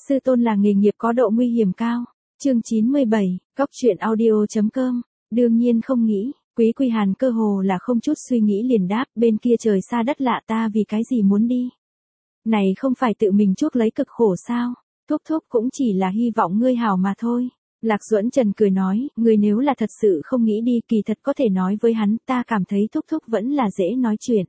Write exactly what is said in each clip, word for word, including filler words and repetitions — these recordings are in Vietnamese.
Sư tôn là nghề nghiệp có độ nguy hiểm cao. Chương chín mươi bảy, Cóc truyện audio chấm com. Đương nhiên không nghĩ, Quý Quy Hàn cơ hồ là không chút suy nghĩ liền đáp, bên kia trời xa đất lạ ta vì cái gì muốn đi. Này không phải tự mình chuốc lấy cực khổ sao, thúc thúc cũng chỉ là hy vọng ngươi hảo mà thôi. Lạc Duẫn Trần cười nói, ngươi nếu là thật sự không nghĩ đi kỳ thật có thể nói với hắn, ta cảm thấy thúc thúc vẫn là dễ nói chuyện.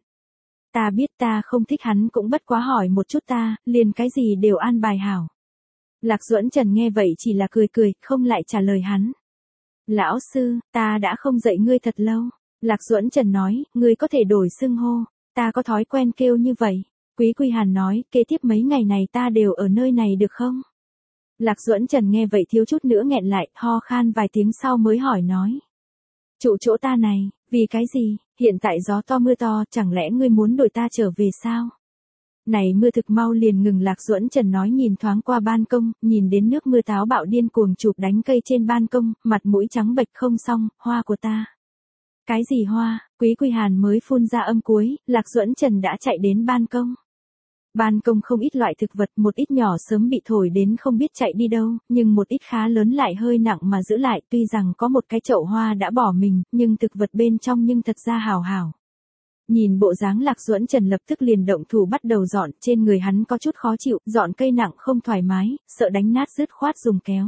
Ta biết ta không thích hắn cũng bất quá hỏi một chút ta, liền cái gì đều an bài hảo. Lạc Duẫn Trần nghe vậy chỉ là cười cười, không lại trả lời hắn. Lão sư, ta đã không dạy ngươi thật lâu. Lạc Duẫn Trần nói, ngươi có thể đổi xưng hô, ta có thói quen kêu như vậy. Quý Quy Hàn nói, kế tiếp mấy ngày này ta đều ở nơi này được không? Lạc Duẫn Trần nghe vậy thiếu chút nữa nghẹn lại, ho khan vài tiếng sau mới hỏi nói. Trụ chỗ ta này, vì cái gì, hiện tại gió to mưa to, chẳng lẽ ngươi muốn đổi ta trở về sao? Này mưa thực mau liền ngừng. Lạc Duẫn Trần nói nhìn thoáng qua ban công, nhìn đến nước mưa táo bạo điên cuồng chụp đánh cây trên ban công, mặt mũi trắng bệch không xong, hoa của ta. Cái gì hoa? Quý Quy Hàn mới phun ra âm cuối, Lạc Duẫn Trần đã chạy đến ban công. Ban công không ít loại thực vật, một ít nhỏ sớm bị thổi đến không biết chạy đi đâu, nhưng một ít khá lớn lại hơi nặng mà giữ lại, tuy rằng có một cái chậu hoa đã bỏ mình, nhưng thực vật bên trong nhưng thật ra hào hảo. Nhìn bộ dáng Lạc Duẫn Trần lập tức liền động thủ bắt đầu dọn, trên người hắn có chút khó chịu, dọn cây nặng không thoải mái, sợ đánh nát dứt khoát dùng kéo.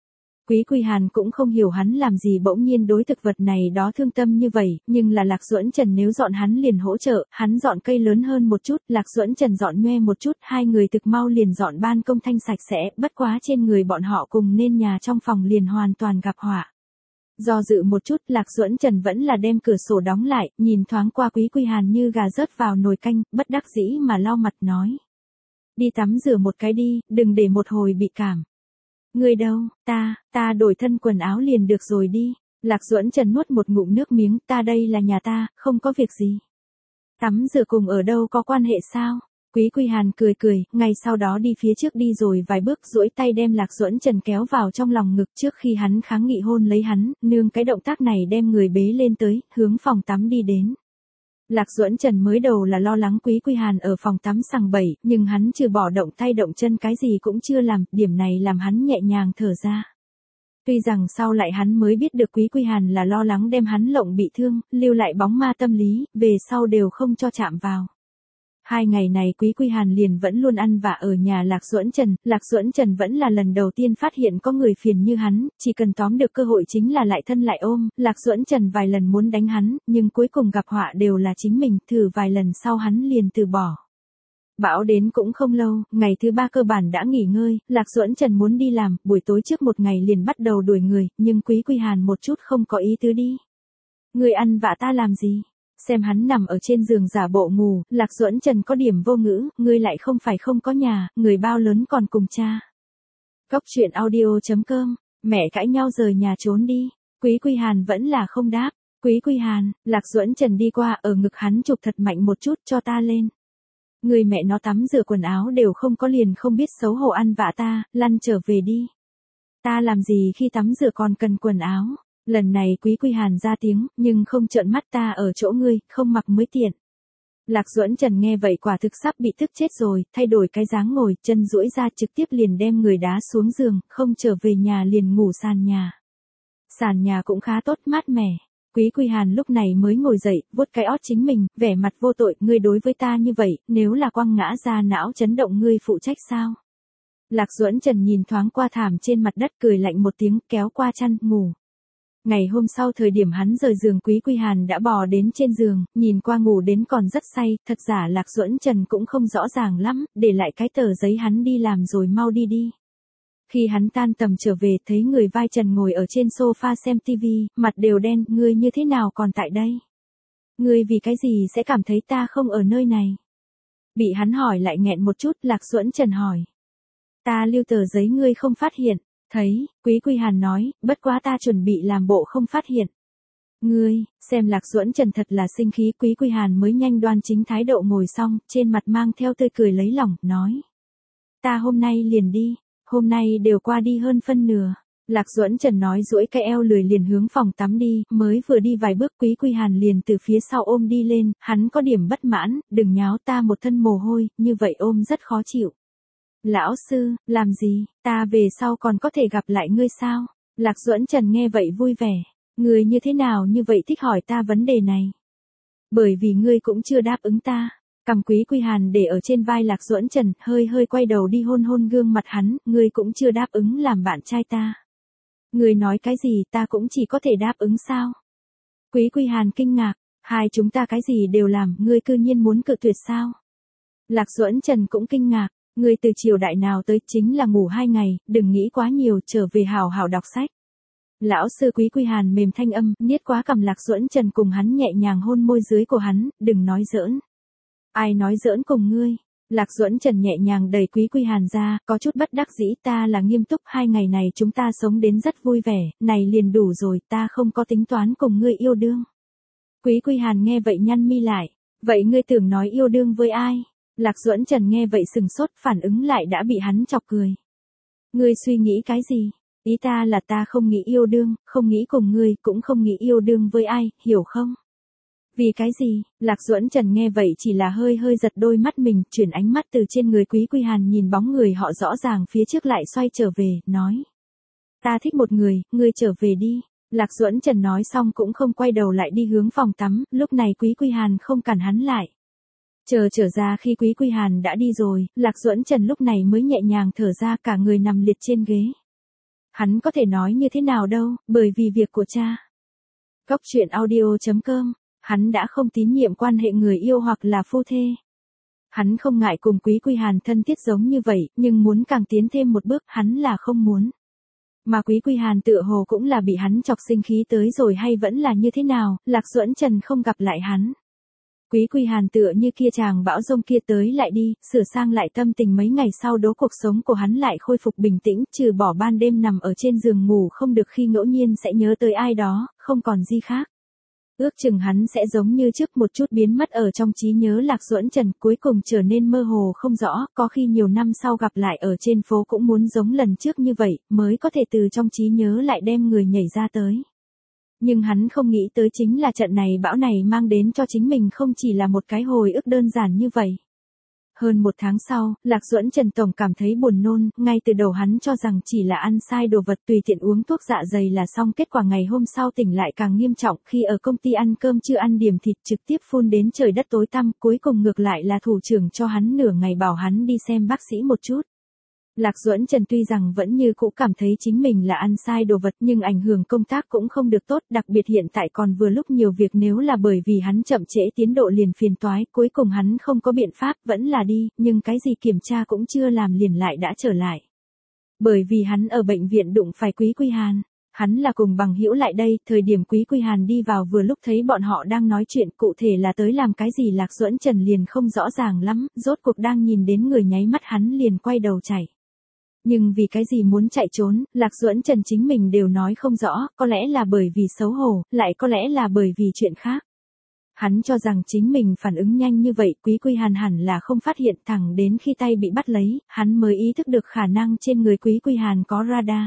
Quý Quy Hàn cũng không hiểu hắn làm gì bỗng nhiên đối thực vật này đó thương tâm như vậy, nhưng là Lạc Duẫn Trần nếu dọn hắn liền hỗ trợ, hắn dọn cây lớn hơn một chút, Lạc Duẫn Trần dọn nhoe một chút, hai người thực mau liền dọn ban công thanh sạch sẽ, bất quá trên người bọn họ cùng nên nhà trong phòng liền hoàn toàn gặp họa. Do dự một chút, Lạc Duẫn Trần vẫn là đem cửa sổ đóng lại, nhìn thoáng qua Quý Quy Hàn như gà rớt vào nồi canh, bất đắc dĩ mà lau mặt nói. Đi tắm rửa một cái đi, đừng để một hồi bị cảm. Người đâu, ta, ta đổi thân quần áo liền được rồi đi. Lạc Duẫn Trần nuốt một ngụm nước miếng, ta đây là nhà ta, không có việc gì. Tắm rửa cùng ở đâu có quan hệ sao? Quý Quy Hàn cười cười, ngay sau đó đi phía trước đi rồi vài bước duỗi tay đem Lạc Duẫn Trần kéo vào trong lòng ngực trước khi hắn kháng nghị hôn lấy hắn, nương cái động tác này đem người bế lên tới, hướng phòng tắm đi đến. Lạc Duẫn Trần mới đầu là lo lắng Quý Quy Hàn ở phòng tắm sằng bẩy, nhưng hắn trừ bỏ động tay động chân cái gì cũng chưa làm, điểm này làm hắn nhẹ nhàng thở ra. Tuy rằng sau lại hắn mới biết được Quý Quy Hàn là lo lắng đem hắn lộng bị thương, lưu lại bóng ma tâm lý, về sau đều không cho chạm vào. Hai ngày này Quý Quy Hàn liền vẫn luôn ăn vạ ở nhà Lạc Duẫn Trần, Lạc Duẫn Trần vẫn là lần đầu tiên phát hiện có người phiền như hắn, chỉ cần tóm được cơ hội chính là lại thân lại ôm, Lạc Duẫn Trần vài lần muốn đánh hắn, nhưng cuối cùng gặp họa đều là chính mình, thử vài lần sau hắn liền từ bỏ. Bão đến cũng không lâu, ngày thứ ba cơ bản đã nghỉ ngơi, Lạc Duẫn Trần muốn đi làm, buổi tối trước một ngày liền bắt đầu đuổi người, nhưng Quý Quy Hàn một chút không có ý tứ đi. Người ăn vạ ta làm gì? Xem hắn nằm ở trên giường giả bộ ngủ, Lạc Duẫn Trần có điểm vô ngữ, ngươi lại không phải không có nhà, người bao lớn còn cùng cha. Cóc truyện audio chấm com, mẹ cãi nhau rời nhà trốn đi. Quý Quy Hàn vẫn là không đáp. Quý Quy Hàn, Lạc Duẫn Trần đi qua ở ngực hắn chụp thật mạnh một chút cho ta lên. Người mẹ nó tắm rửa quần áo đều không có liền không biết xấu hổ ăn vạ ta, lăn trở về đi. Ta làm gì khi tắm rửa còn cần quần áo. Lần này Quý Quy Hàn ra tiếng, nhưng không trợn mắt ta ở chỗ ngươi, không mặc mới tiện. Lạc Duẫn Trần nghe vậy quả thực sắp bị tức chết rồi, thay đổi cái dáng ngồi, chân duỗi ra trực tiếp liền đem người đá xuống giường, không trở về nhà liền ngủ sàn nhà. Sàn nhà cũng khá tốt, mát mẻ. Quý Quy Hàn lúc này mới ngồi dậy, vuốt cái ót chính mình, vẻ mặt vô tội, ngươi đối với ta như vậy, nếu là quăng ngã ra não chấn động ngươi phụ trách sao? Lạc Duẫn Trần nhìn thoáng qua thảm trên mặt đất cười lạnh một tiếng, kéo qua chăn, ngủ. Ngày hôm sau thời điểm hắn rời giường Quý Quy Hàn đã bò đến trên giường, nhìn qua ngủ đến còn rất say, thật giả Lạc Duẫn Trần cũng không rõ ràng lắm, để lại cái tờ giấy hắn đi làm rồi mau đi đi. Khi hắn tan tầm trở về thấy người vai trần ngồi ở trên sofa xem tivi, mặt đều đen, ngươi như thế nào còn tại đây? Ngươi vì cái gì sẽ cảm thấy ta không ở nơi này? Bị hắn hỏi lại nghẹn một chút, Lạc Duẫn Trần hỏi. Ta lưu tờ giấy ngươi không phát hiện. Thấy, Quý Quy Hàn nói, bất quá ta chuẩn bị làm bộ không phát hiện. Ngươi, xem Lạc Duẫn Trần thật là sinh khí, Quý Quy Hàn mới nhanh đoan chính thái độ ngồi xong, trên mặt mang theo tươi cười lấy lòng, nói. Ta hôm nay liền đi, hôm nay đều qua đi hơn phân nửa. Lạc Duẫn Trần nói duỗi cái eo lười liền hướng phòng tắm đi, mới vừa đi vài bước Quý Quy Hàn liền từ phía sau ôm đi lên, hắn có điểm bất mãn, đừng nháo ta một thân mồ hôi, như vậy ôm rất khó chịu. Lão sư, làm gì, ta về sau còn có thể gặp lại ngươi sao? Lạc Duẫn Trần nghe vậy vui vẻ. Ngươi như thế nào như vậy thích hỏi ta vấn đề này? Bởi vì ngươi cũng chưa đáp ứng ta. Cầm Quý Quy Hàn để ở trên vai Lạc Duẫn Trần, hơi hơi quay đầu đi hôn hôn gương mặt hắn, ngươi cũng chưa đáp ứng làm bạn trai ta. Ngươi nói cái gì ta cũng chỉ có thể đáp ứng sao? Quý Quy Hàn kinh ngạc, hai chúng ta cái gì đều làm, ngươi cư nhiên muốn cự tuyệt sao? Lạc Duẫn Trần cũng kinh ngạc, ngươi từ triều đại nào tới chính là ngủ hai ngày, đừng nghĩ quá nhiều, trở về hào hào đọc sách. Lão sư Quý Quy Hàn mềm thanh âm, niết quá cầm Lạc Duẫn Trần cùng hắn nhẹ nhàng hôn môi dưới của hắn, đừng nói giỡn. Ai nói giỡn cùng ngươi? Lạc Duẫn Trần nhẹ nhàng đẩy Quý Quy Hàn ra, có chút bất đắc dĩ, ta là nghiêm túc, hai ngày này chúng ta sống đến rất vui vẻ, này liền đủ rồi, ta không có tính toán cùng ngươi yêu đương. Quý Quy Hàn nghe vậy nhăn mi lại, vậy ngươi tưởng nói yêu đương với ai? Lạc Duẫn Trần nghe vậy sừng sốt, phản ứng lại đã bị hắn chọc cười. Ngươi suy nghĩ cái gì? Ý ta là ta không nghĩ yêu đương, không nghĩ cùng ngươi, cũng không nghĩ yêu đương với ai, hiểu không? Vì cái gì? Lạc Duẫn Trần nghe vậy chỉ là hơi hơi giật đôi mắt mình, chuyển ánh mắt từ trên người Quý Quy Hàn nhìn bóng người họ rõ ràng phía trước lại xoay trở về, nói. Ta thích một người, ngươi trở về đi. Lạc Duẫn Trần nói xong cũng không quay đầu lại đi hướng phòng tắm, lúc này Quý Quy Hàn không cản hắn lại. Chờ trở ra khi Quý Quy Hàn đã đi rồi, Lạc Duẫn Trần lúc này mới nhẹ nhàng thở ra, cả người nằm liệt trên ghế. Hắn có thể nói như thế nào đâu, bởi vì việc của cha. Cốc truyện audio chấm com, hắn đã không tín nhiệm quan hệ người yêu hoặc là phu thê. Hắn không ngại cùng Quý Quy Hàn thân thiết giống như vậy, nhưng muốn càng tiến thêm một bước, hắn là không muốn. Mà Quý Quy Hàn tựa hồ cũng là bị hắn chọc sinh khí tới rồi hay vẫn là như thế nào, Lạc Duẫn Trần không gặp lại hắn. Quý Quy Hàn tựa như kia chàng bão rông kia tới lại đi, sửa sang lại tâm tình mấy ngày sau đó cuộc sống của hắn lại khôi phục bình tĩnh, trừ bỏ ban đêm nằm ở trên giường ngủ không được khi ngẫu nhiên sẽ nhớ tới ai đó, không còn gì khác. Ước chừng hắn sẽ giống như trước một chút biến mất ở trong trí nhớ Lạc Duẫn Trần, cuối cùng trở nên mơ hồ không rõ, có khi nhiều năm sau gặp lại ở trên phố cũng muốn giống lần trước như vậy, mới có thể từ trong trí nhớ lại đem người nhảy ra tới. Nhưng hắn không nghĩ tới chính là trận này bão này mang đến cho chính mình không chỉ là một cái hồi ức đơn giản như vậy. Hơn một tháng sau, Lạc Duẫn Trần tổng cảm thấy buồn nôn, ngay từ đầu hắn cho rằng chỉ là ăn sai đồ vật tùy tiện uống thuốc dạ dày là xong, kết quả ngày hôm sau tỉnh lại càng nghiêm trọng, khi ở công ty ăn cơm chưa ăn điểm thịt trực tiếp phun đến trời đất tối tăm, cuối cùng ngược lại là thủ trưởng cho hắn nửa ngày bảo hắn đi xem bác sĩ một chút. Lạc Duẫn Trần tuy rằng vẫn như cũ cảm thấy chính mình là ăn sai đồ vật nhưng ảnh hưởng công tác cũng không được tốt, đặc biệt hiện tại còn vừa lúc nhiều việc, nếu là bởi vì hắn chậm trễ tiến độ liền phiền toái, cuối cùng hắn không có biện pháp vẫn là đi, nhưng cái gì kiểm tra cũng chưa làm liền lại đã trở lại. Bởi vì hắn ở bệnh viện đụng phải Quý Quy Hàn. Hắn là cùng bằng hữu lại đây, thời điểm Quý Quy Hàn đi vào vừa lúc thấy bọn họ đang nói chuyện, cụ thể là tới làm cái gì Lạc Duẫn Trần liền không rõ ràng lắm, rốt cuộc đang nhìn đến người nháy mắt hắn liền quay đầu chạy. Nhưng vì cái gì muốn chạy trốn, Lạc Duẫn Trần chính mình đều nói không rõ, có lẽ là bởi vì xấu hổ, lại có lẽ là bởi vì chuyện khác. Hắn cho rằng chính mình phản ứng nhanh như vậy, Quý Quy Hàn hẳn là không phát hiện, thẳng đến khi tay bị bắt lấy, hắn mới ý thức được khả năng trên người Quý Quy Hàn có radar.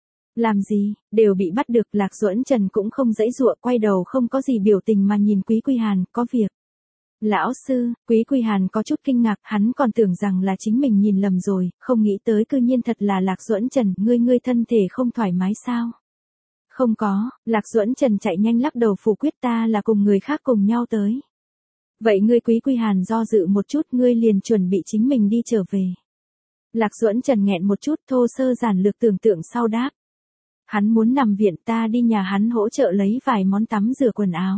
Làm gì, đều bị bắt được, Lạc Duẫn Trần cũng không giãy giụa, quay đầu không có gì biểu tình mà nhìn Quý Quy Hàn, có việc. Lão sư, Quý Quy Hàn có chút kinh ngạc, hắn còn tưởng rằng là chính mình nhìn lầm rồi, không nghĩ tới cư nhiên thật là Lạc Duẫn Trần, ngươi ngươi thân thể không thoải mái sao? Không có, Lạc Duẫn Trần chạy nhanh lắc đầu phủ quyết, ta là cùng người khác cùng nhau tới. Vậy ngươi Quý Quy Hàn do dự một chút, ngươi liền chuẩn bị chính mình đi trở về. Lạc Duẫn Trần nghẹn một chút, thô sơ giản lược tưởng tượng sau đáp. Hắn muốn nằm viện, ta đi nhà hắn hỗ trợ lấy vài món tắm rửa quần áo.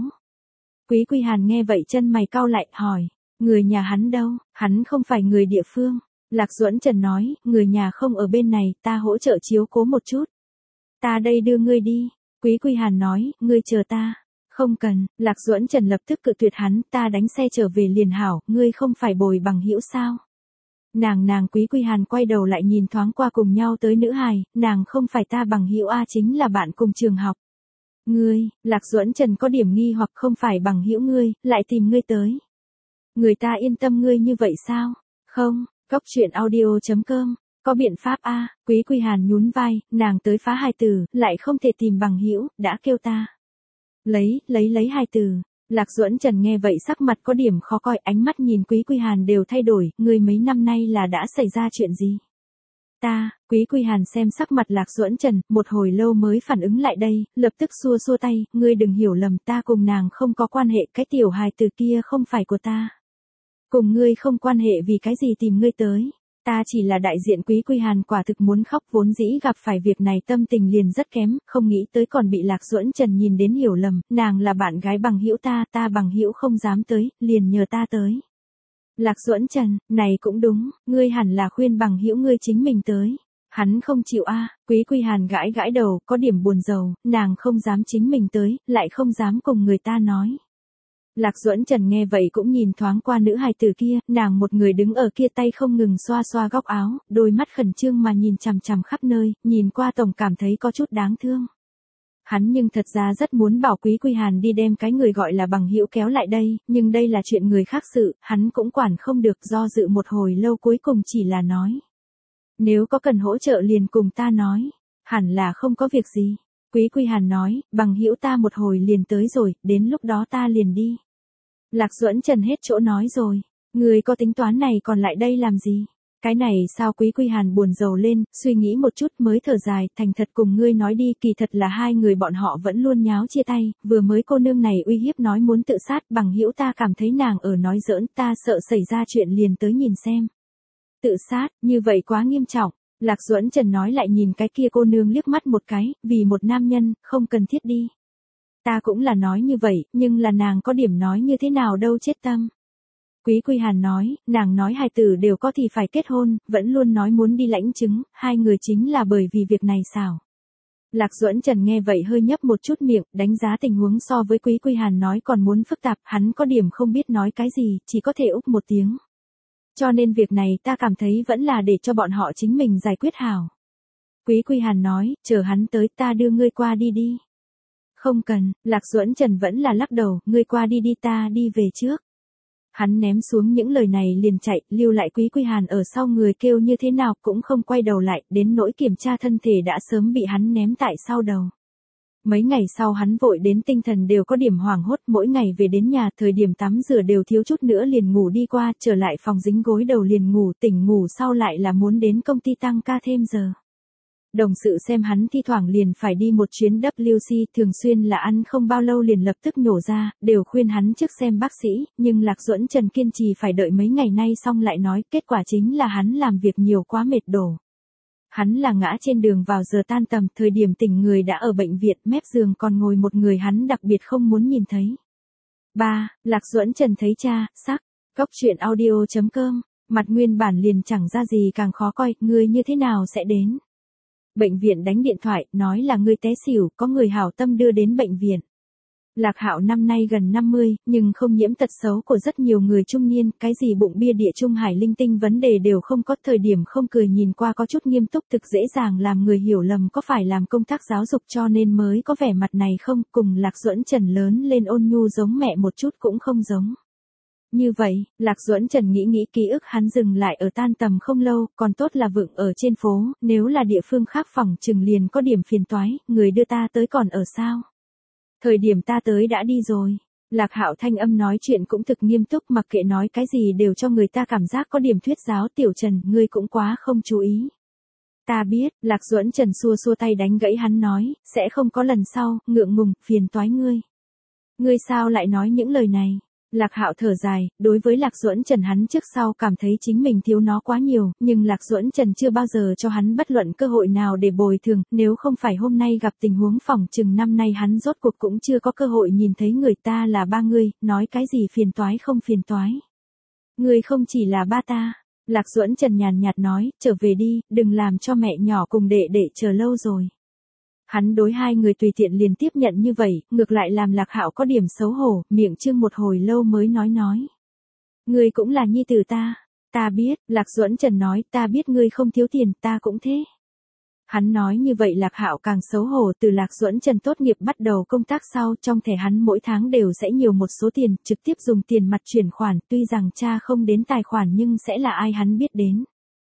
Quý Quy Hàn nghe vậy chân mày cau lại, hỏi, người nhà hắn đâu, hắn không phải người địa phương. Lạc Duẫn Trần nói, người nhà không ở bên này, ta hỗ trợ chiếu cố một chút. Ta đây đưa ngươi đi. Quý Quy Hàn nói, ngươi chờ ta. Không cần, Lạc Duẫn Trần lập tức cự tuyệt hắn, ta đánh xe trở về liền hảo, ngươi không phải bồi bằng hữu sao. Nàng nàng Quý Quy Hàn quay đầu lại nhìn thoáng qua cùng nhau tới nữ hài, nàng không phải ta bằng hữu a, chính là bạn cùng trường học. Ngươi, Lạc Duẫn Trần có điểm nghi hoặc, không phải bằng hữu ngươi, lại tìm ngươi tới. Người ta yên tâm ngươi như vậy sao? Không, cốc truyện audio chấm com, có biện pháp a. Quý Quy Hàn nhún vai, nàng tới phá hài tử, lại không thể tìm bằng hữu, đã kêu ta. Lấy, lấy lấy hài tử. Lạc Duẫn Trần nghe vậy sắc mặt có điểm khó coi, ánh mắt nhìn Quý Quy Hàn đều thay đổi, ngươi mấy năm nay là đã xảy ra chuyện gì? Ta, Quý Quy Hàn xem sắc mặt Lạc Duẫn Trần, một hồi lâu mới phản ứng lại đây, lập tức xua xua tay, ngươi đừng hiểu lầm, ta cùng nàng không có quan hệ, cái tiểu hài từ kia không phải của ta. Cùng ngươi không quan hệ vì cái gì tìm ngươi tới. Ta chỉ là đại diện. Quý Quy Hàn quả thực muốn khóc, vốn dĩ gặp phải việc này tâm tình liền rất kém, không nghĩ tới còn bị Lạc Duẫn Trần nhìn đến hiểu lầm, nàng là bạn gái bằng hữu ta, ta bằng hữu không dám tới, liền nhờ ta tới. Lạc Duẫn Trần, này cũng đúng, ngươi hẳn là khuyên bằng hữu ngươi chính mình tới. Hắn không chịu a. Quý Quy Hàn gãi gãi đầu, có điểm buồn rầu, nàng không dám chính mình tới, lại không dám cùng người ta nói. Lạc Duẫn Trần nghe vậy cũng nhìn thoáng qua nữ hài tử kia, nàng một người đứng ở kia tay không ngừng xoa xoa góc áo, đôi mắt khẩn trương mà nhìn chằm chằm khắp nơi, nhìn qua tổng cảm thấy có chút đáng thương. Hắn nhưng thật ra rất muốn bảo Quý Quy Hàn đi đem cái người gọi là bằng hữu kéo lại đây, nhưng đây là chuyện người khác sự, hắn cũng quản không được, do dự một hồi lâu cuối cùng chỉ là nói. Nếu có cần hỗ trợ liền cùng ta nói, hẳn là không có việc gì. Quý Quy Hàn nói, bằng hữu ta một hồi liền tới rồi, đến lúc đó ta liền đi. Lạc Duẫn Trần hết chỗ nói rồi, người có tính toán này còn lại đây làm gì? Cái này sao? Quý Quy Hàn buồn rầu lên, suy nghĩ một chút mới thở dài, thành thật cùng ngươi nói đi, kỳ thật là hai người bọn họ vẫn luôn nháo chia tay, vừa mới cô nương này uy hiếp nói muốn tự sát, bằng hữu ta cảm thấy nàng ở nói giỡn, ta sợ xảy ra chuyện liền tới nhìn xem. Tự sát, như vậy quá nghiêm trọng. Lạc Duẫn Trần nói lại nhìn cái kia cô nương liếc mắt một cái, vì một nam nhân, không cần thiết đi. Ta cũng là nói như vậy, nhưng là nàng có điểm nói như thế nào đâu, chết tâm. Quý Quy Hàn nói, nàng nói hai tử đều có thì phải kết hôn, vẫn luôn nói muốn đi lãnh chứng, hai người chính là bởi vì việc này sao? Lạc Duẫn Trần nghe vậy hơi nhấp một chút miệng, đánh giá tình huống so với Quý Quy Hàn nói còn muốn phức tạp, hắn có điểm không biết nói cái gì, chỉ có thể úp một tiếng. Cho nên việc này ta cảm thấy vẫn là để cho bọn họ chính mình giải quyết hảo. Quý Quy Hàn nói, chờ hắn tới ta đưa ngươi qua đi đi. Không cần, Lạc Duẫn Trần vẫn là lắc đầu, ngươi qua đi đi, ta đi về trước. Hắn ném xuống những lời này liền chạy, lưu lại Quý Quy Hàn ở sau người kêu như thế nào cũng không quay đầu lại, đến nỗi kiểm tra thân thể đã sớm bị hắn ném tại sau đầu. Mấy ngày sau hắn vội đến tinh thần đều có điểm hoảng hốt, mỗi ngày về đến nhà thời điểm tắm rửa đều thiếu chút nữa liền ngủ đi qua, trở lại phòng dính gối đầu liền ngủ, tỉnh ngủ sau lại là muốn đến công ty tăng ca thêm giờ. Đồng sự xem hắn thi thoảng liền phải đi một chuyến W C, thường xuyên là ăn không bao lâu liền lập tức nhổ ra, đều khuyên hắn trước xem bác sĩ, nhưng Lạc Duẫn Trần kiên trì phải đợi mấy ngày nay xong lại nói, kết quả chính là hắn làm việc nhiều quá mệt đổ. Hắn là ngã trên đường vào giờ tan tầm, thời điểm tỉnh người đã ở bệnh viện, mép giường còn ngồi một người hắn đặc biệt không muốn nhìn thấy. ba. Lạc Duẫn Trần thấy cha, sắc, góc truyện audio chấm com, mặt nguyên bản liền chẳng ra gì càng khó coi, ngươi như thế nào sẽ đến? Bệnh viện đánh điện thoại, nói là ngươi té xỉu, có người hảo tâm đưa đến bệnh viện. Lạc Hạo năm nay gần năm mươi, nhưng không nhiễm tật xấu của rất nhiều người trung niên, cái gì bụng bia địa trung hải linh tinh vấn đề đều không có, thời điểm không cười nhìn qua có chút nghiêm túc, thực dễ dàng làm người hiểu lầm có phải làm công tác giáo dục cho nên mới có vẻ mặt này không, cùng Lạc Duẫn Trần lớn lên ôn nhu giống mẹ một chút cũng không giống. Như vậy, Lạc Duẫn Trần nghĩ nghĩ ký ức hắn dừng lại ở tan tầm không lâu, còn tốt là vượng ở trên phố, nếu là địa phương khác phòng chừng liền có điểm phiền toái, người đưa ta tới còn ở sao? Thời điểm ta tới đã đi rồi. Lạc Hạo thanh âm nói chuyện cũng thực nghiêm túc, mặc kệ nói cái gì đều cho người ta cảm giác có điểm thuyết giáo. Tiểu Trần, ngươi cũng quá không chú ý. Ta biết, Lạc Duẫn Trần xua xua tay đánh gãy hắn nói, sẽ không có lần sau, ngượng ngùng, phiền toái ngươi. Ngươi sao lại nói những lời này? Lạc Hạo thở dài, đối với Lạc Duẫn Trần hắn trước sau cảm thấy chính mình thiếu nó quá nhiều, nhưng Lạc Duẫn Trần chưa bao giờ cho hắn bất luận cơ hội nào để bồi thường, nếu không phải hôm nay gặp tình huống phỏng chừng năm nay hắn rốt cuộc cũng chưa có cơ hội nhìn thấy người ta là ba ngươi, nói cái gì phiền toái không phiền toái. Ngươi không chỉ là ba ta. Lạc Duẫn Trần nhàn nhạt nói, trở về đi, đừng làm cho mẹ nhỏ cùng đệ đệ chờ lâu rồi. Hắn đối hai người tùy tiện liền tiếp nhận như vậy, ngược lại làm Lạc Hạo có điểm xấu hổ, miệng trương một hồi lâu mới nói nói. Ngươi cũng là nhi tử ta. Ta biết, Lạc Duẫn Trần nói, ta biết ngươi không thiếu tiền, ta cũng thế. Hắn nói như vậy Lạc Hạo càng xấu hổ, từ Lạc Duẫn Trần tốt nghiệp bắt đầu công tác sau, trong thẻ hắn mỗi tháng đều sẽ nhiều một số tiền, trực tiếp dùng tiền mặt chuyển khoản, tuy rằng cha không đến tài khoản nhưng sẽ là ai hắn biết đến.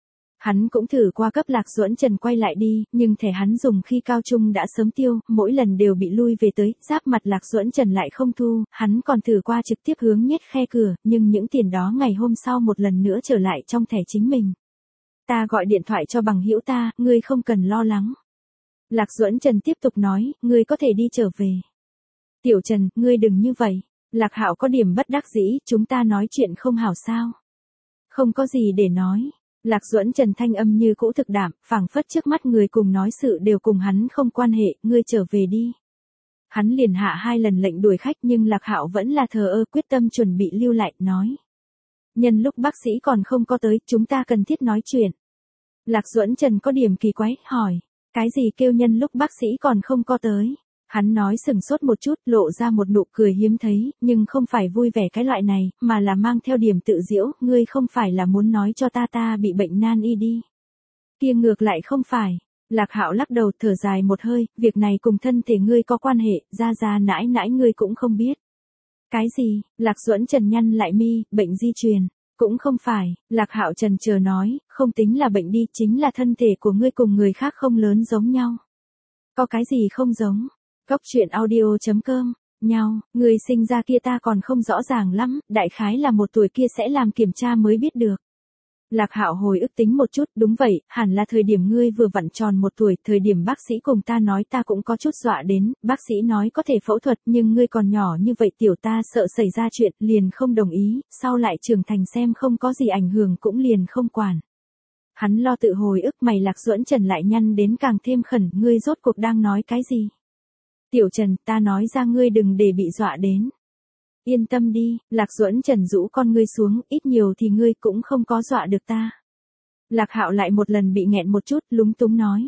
Hắn cũng thử qua cấp Lạc Duẫn Trần quay lại đi, nhưng thẻ hắn dùng khi cao trung đã sớm tiêu, mỗi lần đều bị lui về tới, giáp mặt Lạc Duẫn Trần lại không thu, hắn còn thử qua trực tiếp hướng nhét khe cửa, nhưng những tiền đó ngày hôm sau một lần nữa trở lại trong thẻ chính mình. Ta gọi điện thoại cho bằng hữu ta, ngươi không cần lo lắng. Lạc Duẫn Trần tiếp tục nói, ngươi có thể đi trở về. Tiểu Trần, ngươi đừng như vậy. Lạc Hạo có điểm bất đắc dĩ, chúng ta nói chuyện không hảo sao. Không có gì để nói. Lạc Duẫn Trần thanh âm như cũ thực đảm, phảng phất trước mắt người cùng nói sự đều cùng hắn không quan hệ, ngươi trở về đi. Hắn liền hạ hai lần lệnh đuổi khách nhưng Lạc Hạo vẫn là thờ ơ quyết tâm chuẩn bị lưu lại, nói. Nhân lúc bác sĩ còn không có tới, chúng ta cần thiết nói chuyện. Lạc Duẫn Trần có điểm kỳ quái, hỏi. Cái gì kêu nhân lúc bác sĩ còn không có tới? Hắn nói sừng sốt một chút, lộ ra một nụ cười hiếm thấy, nhưng không phải vui vẻ cái loại này, mà là mang theo điểm tự giễu, ngươi không phải là muốn nói cho ta ta bị bệnh nan y đi. Kia ngược lại không phải. Lạc Hạo lắc đầu thở dài một hơi, việc này cùng thân thể ngươi có quan hệ, ra ra nãi nãi ngươi cũng không biết. Cái gì? Lạc Duẫn Trần nhăn lại mi, bệnh di truyền. Cũng không phải, Lạc Hạo trần chờ nói, không tính là bệnh đi, chính là thân thể của ngươi cùng người khác không lớn giống nhau. Có cái gì không giống? Cốc truyện audio chấm com, nhau, người sinh ra kia ta còn không rõ ràng lắm, đại khái là một tuổi kia sẽ làm kiểm tra mới biết được. Lạc Hạo hồi ức tính một chút, đúng vậy, hẳn là thời điểm ngươi vừa vặn tròn một tuổi, thời điểm bác sĩ cùng ta nói ta cũng có chút dọa đến, bác sĩ nói có thể phẫu thuật nhưng ngươi còn nhỏ như vậy tiểu ta sợ xảy ra chuyện, liền không đồng ý, sau lại trưởng thành xem không có gì ảnh hưởng cũng liền không quản. Hắn lo tự hồi ức mày Lạc Duẫn Trần lại nhăn đến càng thêm khẩn, ngươi rốt cuộc đang nói cái gì? Tiểu Trần, ta nói ra ngươi đừng để bị dọa đến. Yên tâm đi, Lạc Duẫn Trần rũ con ngươi xuống, ít nhiều thì ngươi cũng không có dọa được ta. Lạc Hạo lại một lần bị nghẹn một chút, lúng túng nói.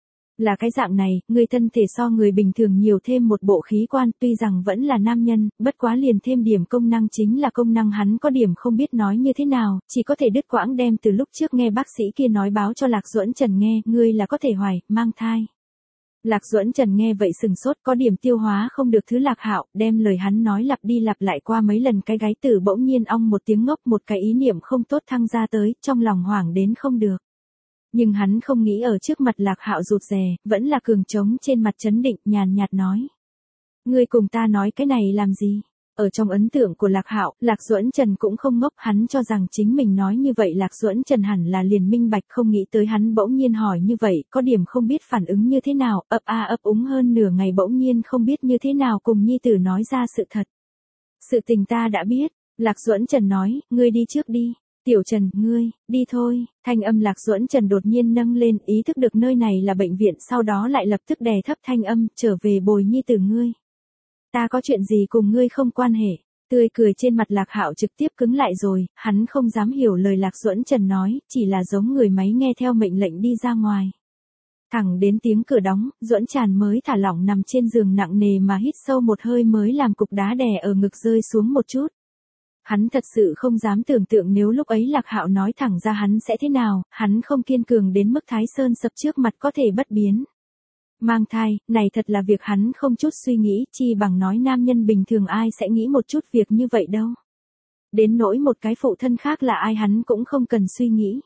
Là cái dạng này, ngươi thân thể so người bình thường nhiều thêm một bộ khí quan, tuy rằng vẫn là nam nhân, bất quá liền thêm điểm công năng chính là công năng hắn có điểm không biết nói như thế nào, chỉ có thể đứt quãng đem từ lúc trước nghe bác sĩ kia nói báo cho Lạc Duẫn Trần nghe, ngươi là có thể hoài, mang thai. Lạc Duẫn Trần nghe vậy sừng sốt, có điểm tiêu hóa không được thứ Lạc Hạo, đem lời hắn nói lặp đi lặp lại qua mấy lần, cái gái tử bỗng nhiên ong một tiếng ngốc, một cái ý niệm không tốt thăng ra tới, trong lòng hoảng đến không được. Nhưng hắn không nghĩ ở trước mặt Lạc Hạo rụt rè, vẫn là cường trống trên mặt trấn định, nhàn nhạt nói. Ngươi cùng ta nói cái này làm gì? Ở trong ấn tượng của Lạc Hạo, Lạc Duẫn Trần cũng không ngốc, hắn cho rằng chính mình nói như vậy Lạc Duẫn Trần hẳn là liền minh bạch, không nghĩ tới hắn bỗng nhiên hỏi như vậy, có điểm không biết phản ứng như thế nào, ấp a ấp úng hơn nửa ngày bỗng nhiên không biết như thế nào cùng nhi tử nói ra sự thật. Sự tình ta đã biết, Lạc Duẫn Trần nói, ngươi đi trước đi. Tiểu Trần, ngươi, đi thôi, thanh âm Lạc Duẫn Trần đột nhiên nâng lên, ý thức được nơi này là bệnh viện, sau đó lại lập tức đè thấp thanh âm, trở về bồi nhi tử ngươi. Ta có chuyện gì cùng ngươi không quan hệ. Tươi cười trên mặt Lạc Hạo trực tiếp cứng lại rồi, hắn không dám hiểu lời Lạc Duẫn Trần nói, chỉ là giống người máy nghe theo mệnh lệnh đi ra ngoài. Thẳng đến tiếng cửa đóng, Duẫn Tràn mới thả lỏng nằm trên giường nặng nề mà hít sâu một hơi mới làm cục đá đè ở ngực rơi xuống một chút. Hắn thật sự không dám tưởng tượng nếu lúc ấy Lạc Hạo nói thẳng ra hắn sẽ thế nào, hắn không kiên cường đến mức Thái Sơn sập trước mặt có thể bất biến. Mang thai, này thật là việc hắn không chút suy nghĩ, chi bằng nói nam nhân bình thường ai sẽ nghĩ một chút việc như vậy đâu. Đến nỗi một cái phụ thân khác là ai hắn cũng không cần suy nghĩ.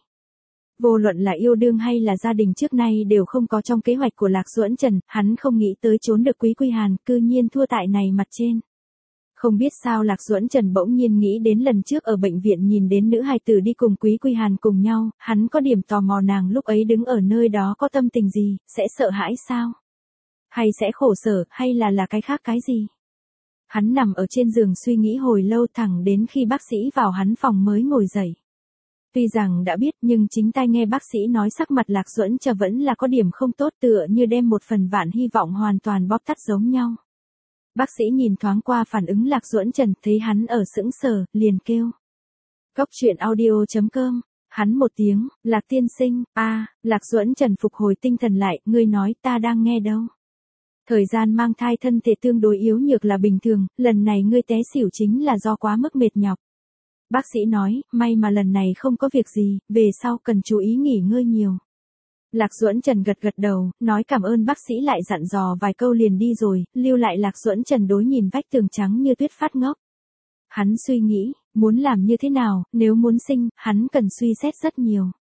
Vô luận là yêu đương hay là gia đình trước nay đều không có trong kế hoạch của Lạc Duẫn Trần, hắn không nghĩ tới trốn được Quý Quy Hàn, cư nhiên thua tại này mặt trên. Không biết sao Lạc Duẫn Trần bỗng nhiên nghĩ đến lần trước ở bệnh viện nhìn đến nữ hài tử đi cùng Quý Quy Hàn cùng nhau, hắn có điểm tò mò nàng lúc ấy đứng ở nơi đó có tâm tình gì, sẽ sợ hãi sao? Hay sẽ khổ sở, hay là là cái khác cái gì? Hắn nằm ở trên giường suy nghĩ hồi lâu thẳng đến khi bác sĩ vào hắn phòng mới ngồi dậy. Tuy rằng đã biết nhưng chính tai nghe bác sĩ nói sắc mặt Lạc Duẫn Trần vẫn là có điểm không tốt tựa như đem một phần vạn hy vọng hoàn toàn bóp tắt giống nhau. Bác sĩ nhìn thoáng qua phản ứng Lạc Duẫn Trần, thấy hắn ở sững sờ, liền kêu. Cốc truyện audio chấm com, hắn một tiếng, Lạc tiên sinh, a à, Lạc Duẫn Trần phục hồi tinh thần lại, ngươi nói ta đang nghe đâu. Thời gian mang thai thân thể tương đối yếu nhược là bình thường, lần này ngươi té xỉu chính là do quá mức mệt nhọc. Bác sĩ nói, may mà lần này không có việc gì, về sau cần chú ý nghỉ ngơi nhiều. Lạc Duẫn Trần gật gật đầu, nói cảm ơn bác sĩ lại dặn dò vài câu liền đi rồi, lưu lại Lạc Duẫn Trần đối nhìn vách tường trắng như tuyết phát ngốc. Hắn suy nghĩ, muốn làm như thế nào, nếu muốn sinh, hắn cần suy xét rất nhiều.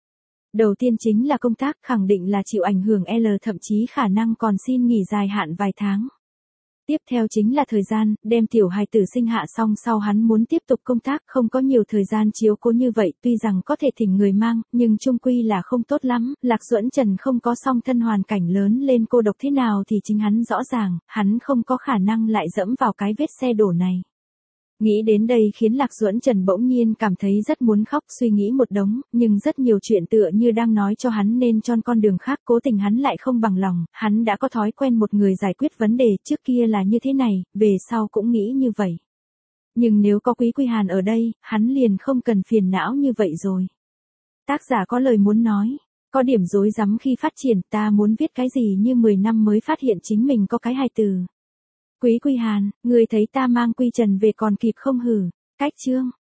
Đầu tiên chính là công tác, khẳng định là chịu ảnh hưởng L, thậm chí khả năng còn xin nghỉ dài hạn vài tháng. Tiếp theo chính là thời gian, đem tiểu hài tử sinh hạ xong sau hắn muốn tiếp tục công tác, không có nhiều thời gian chiếu cố như vậy, tuy rằng có thể thỉnh người mang, nhưng chung quy là không tốt lắm, Lạc Duẫn Trần không có song thân hoàn cảnh lớn lên cô độc thế nào thì chính hắn rõ ràng, hắn không có khả năng lại dẫm vào cái vết xe đổ này. Nghĩ đến đây khiến Lạc Duẫn Trần bỗng nhiên cảm thấy rất muốn khóc, suy nghĩ một đống, nhưng rất nhiều chuyện tựa như đang nói cho hắn nên chọn con đường khác, cố tình hắn lại không bằng lòng, hắn đã có thói quen một người giải quyết vấn đề, trước kia là như thế này, về sau cũng nghĩ như vậy. Nhưng nếu có Quý Quy Hàn ở đây, hắn liền không cần phiền não như vậy rồi. Tác giả có lời muốn nói, có điểm rối rắm khi phát triển, ta muốn viết cái gì như mười năm mới phát hiện chính mình có cái hài từ. Quý Quy Hàn, người thấy ta mang Quy Trần về còn kịp không hử? Cách chương.